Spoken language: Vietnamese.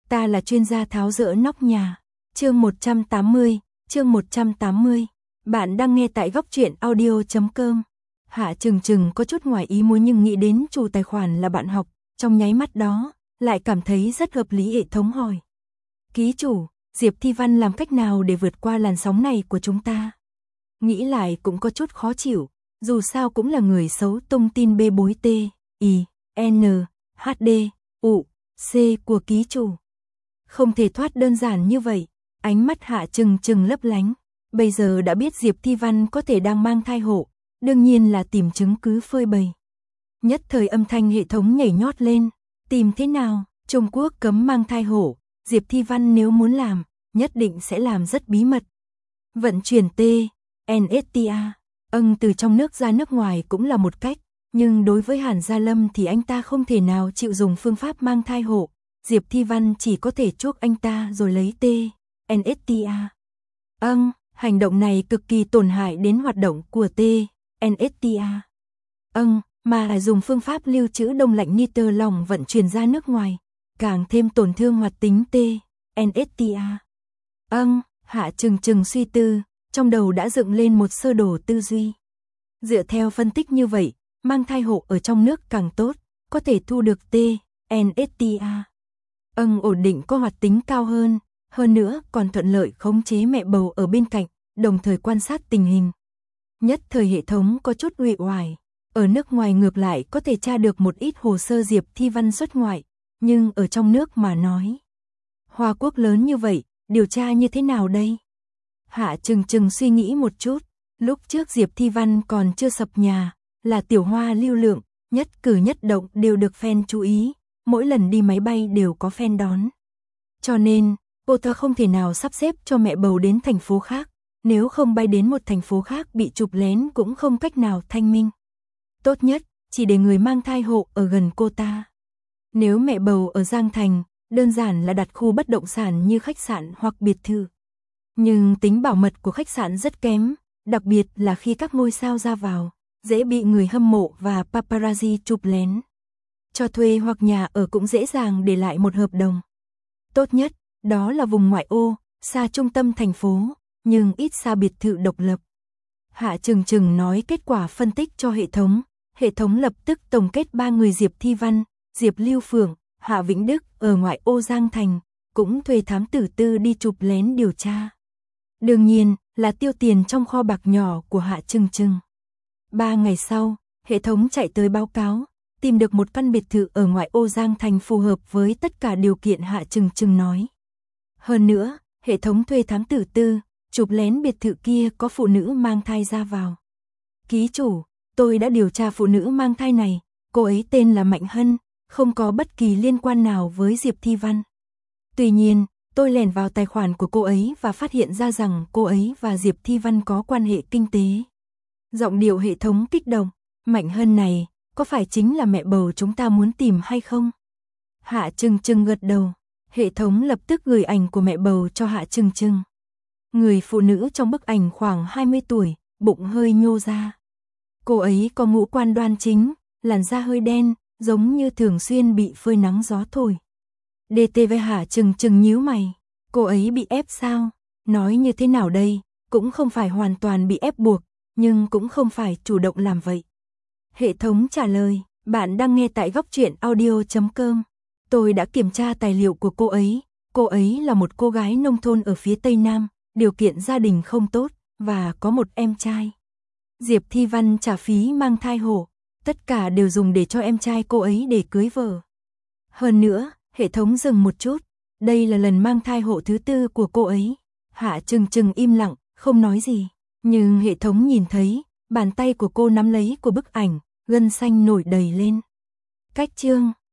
Ta là chuyên gia tháo dỡ nóc nhà. Chương 180. Bạn đang nghe tại góc truyện audio.com. Hạ Trừng Trừng có chút ngoài ý muốn nhưng nghĩ đến chủ tài khoản là bạn học, trong nháy mắt đó, lại cảm thấy rất hợp lý. Hệ thống hỏi: ký chủ, Diệp Thi Văn làm cách nào để vượt qua làn sóng này của chúng ta? Nghĩ lại cũng có chút khó chịu, dù sao cũng là người xấu tung tin bê bối T, I, N, H, D, U, C của ký chủ. Không thể thoát đơn giản như vậy. Ánh mắt Hạ Trừng Trừng lấp lánh. Bây giờ đã biết Diệp Thi Văn có thể đang mang thai hộ, đương nhiên là tìm chứng cứ phơi bày. Nhất thời âm thanh hệ thống nhảy nhót lên. Tìm thế nào? Trung Quốc cấm mang thai hộ, Diệp Thi Văn nếu muốn làm, nhất định sẽ làm rất bí mật. Vận chuyển T, NSTA, từ trong nước ra nước ngoài cũng là một cách, nhưng đối với Hàn Gia Lâm thì anh ta không thể nào chịu dùng phương pháp mang thai hộ. Diệp Thi Văn chỉ có thể chuốc anh ta rồi lấy T, NSTA. Hành động này cực kỳ tổn hại đến hoạt động của T, NSTA. Mà dùng phương pháp lưu trữ đông lạnh nitơ lỏng vận chuyển ra nước ngoài, càng thêm tổn thương hoạt tính T, NSTA. Hạ Trừng Trừng suy tư, trong đầu đã dựng lên một sơ đồ tư duy. Dựa theo phân tích như vậy, mang thai hộ ở trong nước càng tốt, có thể thu được T, NSTA. Ổn định có hoạt tính cao hơn nữa còn thuận lợi khống chế mẹ bầu ở bên cạnh, đồng thời quan sát tình hình. Nhất thời hệ thống có chút uể oải, ở nước ngoài ngược lại có thể tra được một ít hồ sơ Diệp Thi Văn xuất ngoại, nhưng ở trong nước mà nói. Hoa Quốc lớn như vậy, điều tra như thế nào đây? Hạ Trừng Trừng suy nghĩ một chút, lúc trước Diệp Thi Văn còn chưa sập nhà, là tiểu hoa lưu lượng, nhất cử nhất động đều được fan chú ý, mỗi lần đi máy bay đều có fan đón. Cho nên, cô ta không thể nào sắp xếp cho mẹ bầu đến thành phố khác, nếu không bay đến một thành phố khác bị chụp lén cũng không cách nào thanh minh. Tốt nhất, chỉ để người mang thai hộ ở gần cô ta. Nếu mẹ bầu ở Giang Thành, đơn giản là đặt khu bất động sản như khách sạn hoặc biệt thự. Nhưng tính bảo mật của khách sạn rất kém, đặc biệt là khi các ngôi sao ra vào, dễ bị người hâm mộ và paparazzi chụp lén. Cho thuê hoặc nhà ở cũng dễ dàng để lại một hợp đồng. Tốt nhất, đó là vùng ngoại ô, xa trung tâm thành phố, nhưng ít xa biệt thự độc lập. Hạ Trừng Trừng nói kết quả phân tích cho hệ thống lập tức tổng kết 3 người Diệp Thi Văn, Diệp Lưu Phượng, Hạ Vĩnh Đức ở ngoại ô Giang Thành, cũng thuê thám tử tư đi chụp lén điều tra. Đương nhiên là tiêu tiền trong kho bạc nhỏ của Hạ Trừng Trừng. 3 ngày sau, hệ thống chạy tới báo cáo, tìm được một căn biệt thự ở ngoại ô Giang Thành phù hợp với tất cả điều kiện Hạ Trừng Trừng nói. Hơn nữa, hệ thống thuê thám tử tư, chụp lén biệt thự kia có phụ nữ mang thai ra vào. Ký chủ, tôi đã điều tra phụ nữ mang thai này, cô ấy tên là Mạnh Hân, không có bất kỳ liên quan nào với Diệp Thi Văn. Tuy nhiên, tôi lẻn vào tài khoản của cô ấy và phát hiện ra rằng cô ấy và Diệp Thi Văn có quan hệ kinh tế. Giọng điệu hệ thống kích động, Mạnh Hân này, có phải chính là mẹ bầu chúng ta muốn tìm hay không? Hạ Trừng Trừng gật đầu, hệ thống lập tức gửi ảnh của mẹ bầu cho Hạ Trừng Trừng. Người phụ nữ trong bức ảnh khoảng 20 tuổi, bụng hơi nhô ra. Cô ấy có ngũ quan đoan chính, làn da hơi đen, giống như thường xuyên bị phơi nắng gió thổi. DTV Hạ Trừng Trừng nhíu mày, cô ấy bị ép sao? Nói như thế nào đây, cũng không phải hoàn toàn bị ép buộc, nhưng cũng không phải chủ động làm vậy. Hệ thống trả lời, bạn đang nghe tại góc truyện audio.com. Tôi đã kiểm tra tài liệu của cô ấy là một cô gái nông thôn ở phía Tây Nam, điều kiện gia đình không tốt, và có một em trai. Diệp Thi Văn trả phí mang thai hộ, tất cả đều dùng để cho em trai cô ấy để cưới vợ. Hơn nữa, hệ thống dừng một chút, đây là lần mang thai hộ thứ 4 của cô ấy. Hạ Trừng Trừng im lặng, không nói gì, nhưng hệ thống nhìn thấy, bàn tay của cô nắm lấy của bức ảnh, gân xanh nổi đầy lên. Cách chương